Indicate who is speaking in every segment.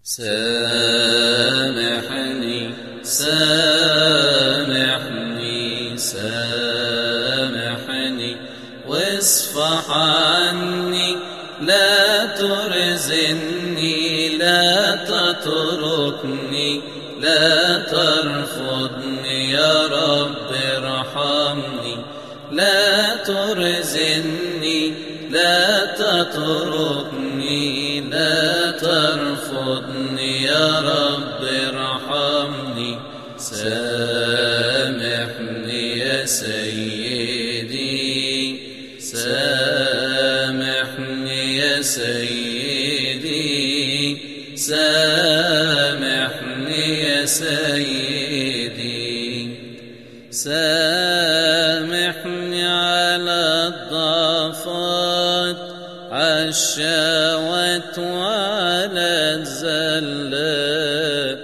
Speaker 1: سامحني سامحني سامحني واصفح عني، لا ترزني لا تتركني لا ترفضني يا رب ارحمني. لا ترزني لا تتركني لا ترفضني يا رب ارحمني. سامحني يا سيدي سامحني يا سيدي سامحني يا سيدي. سامحني على الضعفات عالشهوات وعلى الزلات.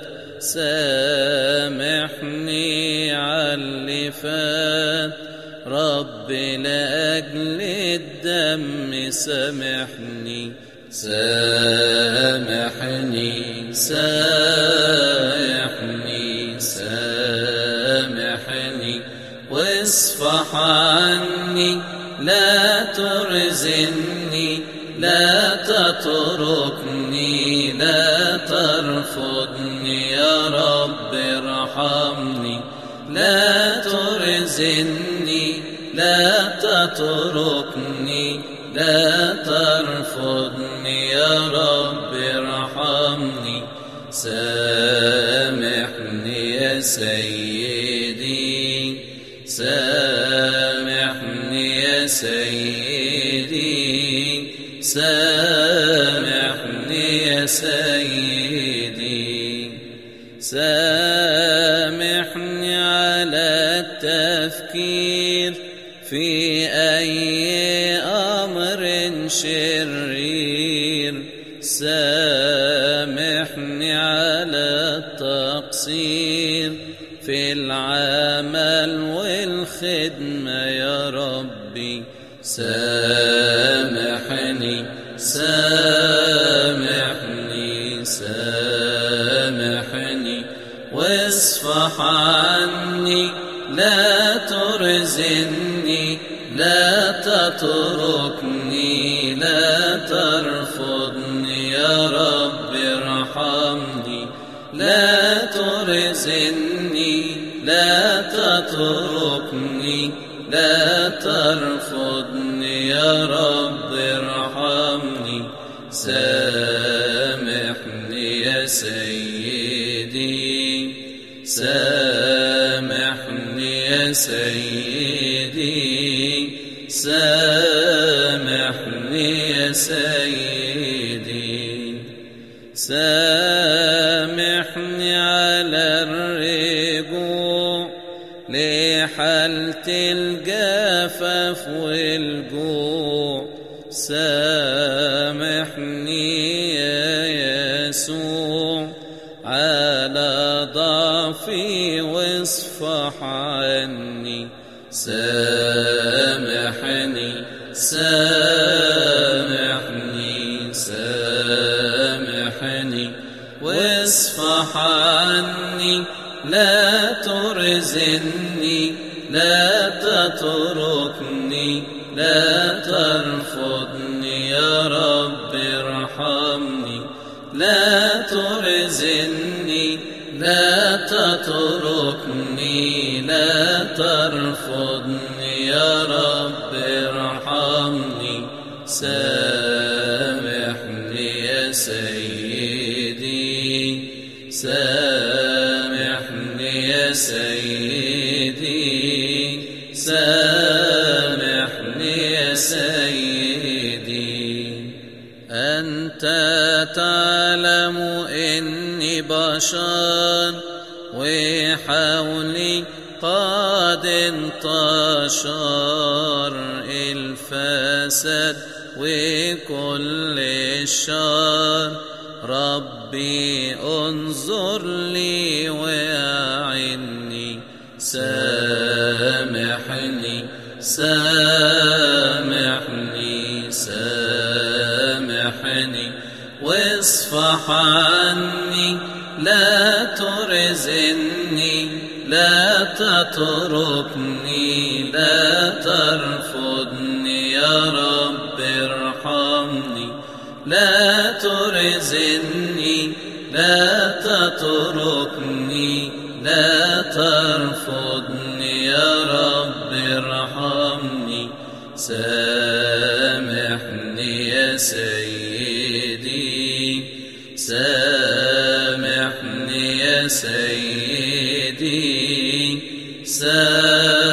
Speaker 1: سامحني عاللي فات ربي لأجل الدم سامحني. سامحني سامحني سامحني واصفح عني، لا ترزني لا تتركني لا ترفضني يا رب ارحمني. لا ترزني لا تتركني لا ترفضني يا رب ارحمني. سامحني يا سيدي سامحني يا سيدي سامحني يا سيدي. سامحني على التفكير في أي أمر شرير. سامحني على التقصير في العمل والخدمة يا ربي. سامحني سامحني سامحني واصفح عني، لا ترزني لا تتركني لا ترفضني يا رب ارحمني. لا ترزني لا تتركني لا ترفضني يا رب ارحمني. سامحني يا سيدي سامحني يا سيدي سامحني يا سيدي. سامحني على الرجوع لحالة الجفاف والجوع. سامحني يا يسوع على ضعفي واصفح عني. سامحني سامحني سامحني واصفح عني، لا ترزني لا تتركني لا ترفضني يا رب ارحمني. لا ترزني لا تتركني لا ترفضني يا رب ارحمني. سامحني يا سيدي سامحني يا سيدي سامحني يا سيدي. أنت تعلم إني بشر وحولي قد انتشر الفساد وكل الشر. ربي انظر لي وأعني. سامحني سامحني سامحني واصفح اصفح عني لا ترزني لا تتركني لا ترفضني يا رب ارحمني لا ترزني لا تتركني لا ترفضني يا رب ارحمني سامحني يا سيدي سامحني يا سيدي